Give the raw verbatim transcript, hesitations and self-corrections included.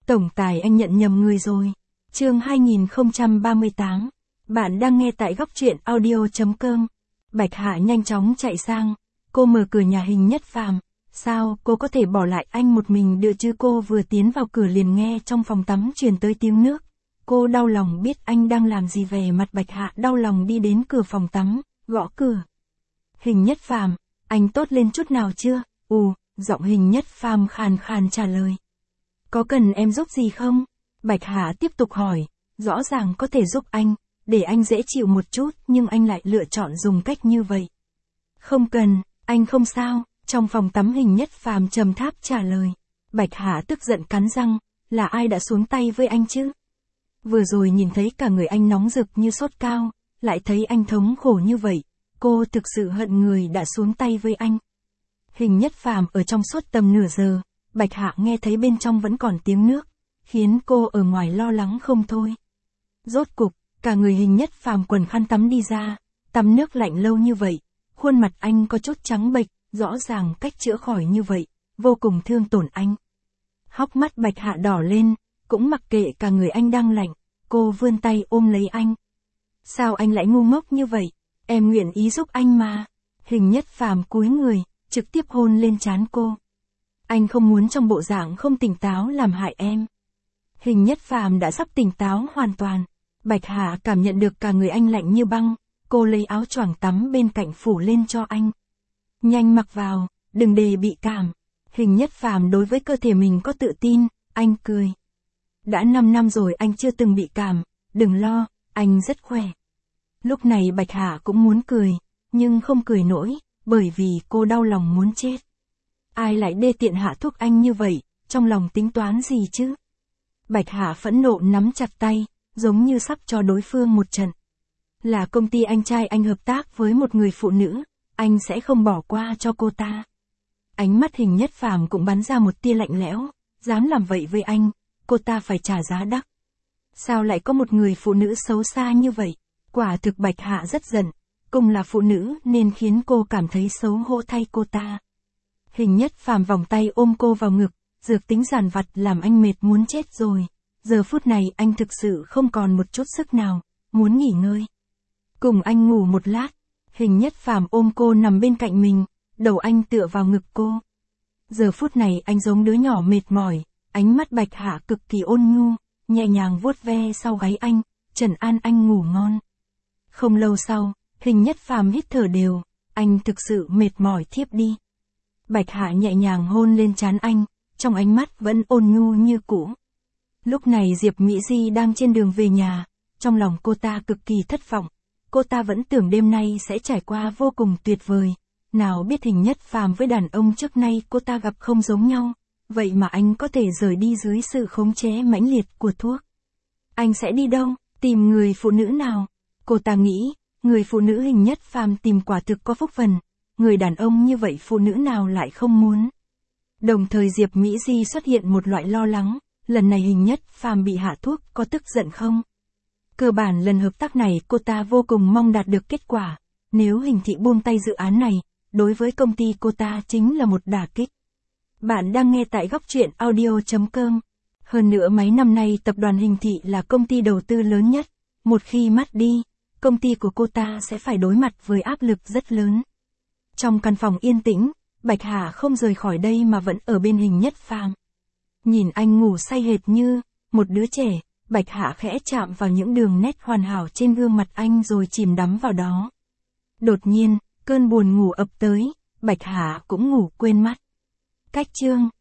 Tổng tài anh nhận nhầm người rồi. Chương hai nghìn không trăm ba mươi tám. Bạn đang nghe tại góc truyện audio chấm com. Bạch Hạ nhanh chóng chạy sang. Cô mở cửa nhà Hình Nhất Phàm. Sao cô có thể bỏ lại anh một mình được chứ? Cô vừa tiến vào cửa liền nghe trong phòng tắm truyền tới tiếng nước. Cô đau lòng biết anh đang làm gì. Về mặt Bạch Hạ đau lòng đi đến cửa phòng tắm, gõ cửa. Hình Nhất Phàm, anh tốt lên chút nào chưa? Ù, giọng Hình Nhất Phàm khàn khàn trả lời. Có cần em giúp gì không? Bạch Hạ tiếp tục hỏi. Rõ ràng có thể giúp anh, để anh dễ chịu một chút, nhưng anh lại lựa chọn dùng cách như vậy. Không cần, anh không sao. Trong phòng tắm Hình Nhất Phàm trầm tháp trả lời. Bạch Hạ tức giận cắn răng, là ai đã xuống tay với anh chứ? Vừa rồi nhìn thấy cả người anh nóng rực như sốt cao, lại thấy anh thống khổ như vậy, cô thực sự hận người đã xuống tay với anh. Hình Nhất Phàm ở trong suốt tầm nửa giờ, Bạch Hạ nghe thấy bên trong vẫn còn tiếng nước, khiến cô ở ngoài lo lắng không thôi. Rốt cục, cả người Hình Nhất Phàm quần khăn tắm đi ra, tắm nước lạnh lâu như vậy, khuôn mặt anh có chút trắng bệch, rõ ràng cách chữa khỏi như vậy, vô cùng thương tổn anh. Hốc mắt Bạch Hạ đỏ lên, cũng mặc kệ cả người anh đang lạnh, cô vươn tay ôm lấy anh. Sao anh lại ngu ngốc như vậy? Em nguyện ý giúp anh mà. Hình Nhất Phàm cúi người, trực tiếp hôn lên trán cô. Anh không muốn trong bộ dạng không tỉnh táo làm hại em. Hình Nhất Phàm đã sắp tỉnh táo hoàn toàn. Bạch Hạ cảm nhận được cả người anh lạnh như băng, cô lấy áo choàng tắm bên cạnh phủ lên cho anh. Nhanh mặc vào, đừng để bị cảm. Hình Nhất Phàm đối với cơ thể mình có tự tin, anh cười. Đã năm năm rồi anh chưa từng bị cảm, đừng lo, anh rất khỏe. Lúc này Bạch Hạ cũng muốn cười, nhưng không cười nổi, bởi vì cô đau lòng muốn chết. Ai lại đê tiện hạ thuốc anh như vậy, trong lòng tính toán gì chứ? Bạch Hạ phẫn nộ nắm chặt tay, giống như sắp cho đối phương một trận. Là công ty anh trai anh hợp tác với một người phụ nữ, anh sẽ không bỏ qua cho cô ta. Ánh mắt Hình Nhất Phàm cũng bắn ra một tia lạnh lẽo, dám làm vậy với anh, cô ta phải trả giá đắt. Sao lại có một người phụ nữ xấu xa như vậy? Quả thực Bạch Hạ rất giận, cùng là phụ nữ nên khiến cô cảm thấy xấu hổ thay cô ta. Hình Nhất Phàm vòng tay ôm cô vào ngực, dược tính giàn vặt làm anh mệt muốn chết rồi. Giờ phút này anh thực sự không còn một chút sức nào, muốn nghỉ ngơi. Cùng anh ngủ một lát, Hình Nhất Phàm ôm cô nằm bên cạnh mình, đầu anh tựa vào ngực cô. Giờ phút này anh giống đứa nhỏ mệt mỏi, ánh mắt Bạch Hạ cực kỳ ôn nhu, nhẹ nhàng vuốt ve sau gáy anh, trấn an anh ngủ ngon. Không lâu sau, Hình Nhất Phàm hít thở đều, anh thực sự mệt mỏi thiếp đi. Bạch Hạ nhẹ nhàng hôn lên trán anh, trong ánh mắt vẫn ôn nhu như cũ. Lúc này Diệp Mỹ Di đang trên đường về nhà, trong lòng cô ta cực kỳ thất vọng. Cô ta vẫn tưởng đêm nay sẽ trải qua vô cùng tuyệt vời, nào biết Hình Nhất Phàm với đàn ông trước nay cô ta gặp không giống nhau, vậy mà anh có thể rời đi dưới sự khống chế mãnh liệt của thuốc. Anh sẽ đi đâu, tìm người phụ nữ nào? Cô ta nghĩ, người phụ nữ Hình Nhất Phàm tìm quả thực có phúc phần, người đàn ông như vậy phụ nữ nào lại không muốn. Đồng thời Diệp Mỹ Di xuất hiện một loại lo lắng, lần này Hình Nhất Phàm bị hạ thuốc có tức giận không? Cơ bản lần hợp tác này cô ta vô cùng mong đạt được kết quả, nếu Hình thị buông tay dự án này, đối với công ty cô ta chính là một đả kích. Bạn đang nghe tại góc truyện audio chấm com. Hơn nữa mấy năm nay tập đoàn Hình thị là công ty đầu tư lớn nhất, một khi mất đi, công ty của cô ta sẽ phải đối mặt với áp lực rất lớn. Trong căn phòng yên tĩnh, Bạch Hạ không rời khỏi đây mà vẫn ở bên Hình Nhất Phàm. Nhìn anh ngủ say hệt như một đứa trẻ, Bạch Hạ khẽ chạm vào những đường nét hoàn hảo trên gương mặt anh rồi chìm đắm vào đó. Đột nhiên, cơn buồn ngủ ập tới, Bạch Hạ cũng ngủ quên mắt. Cách chương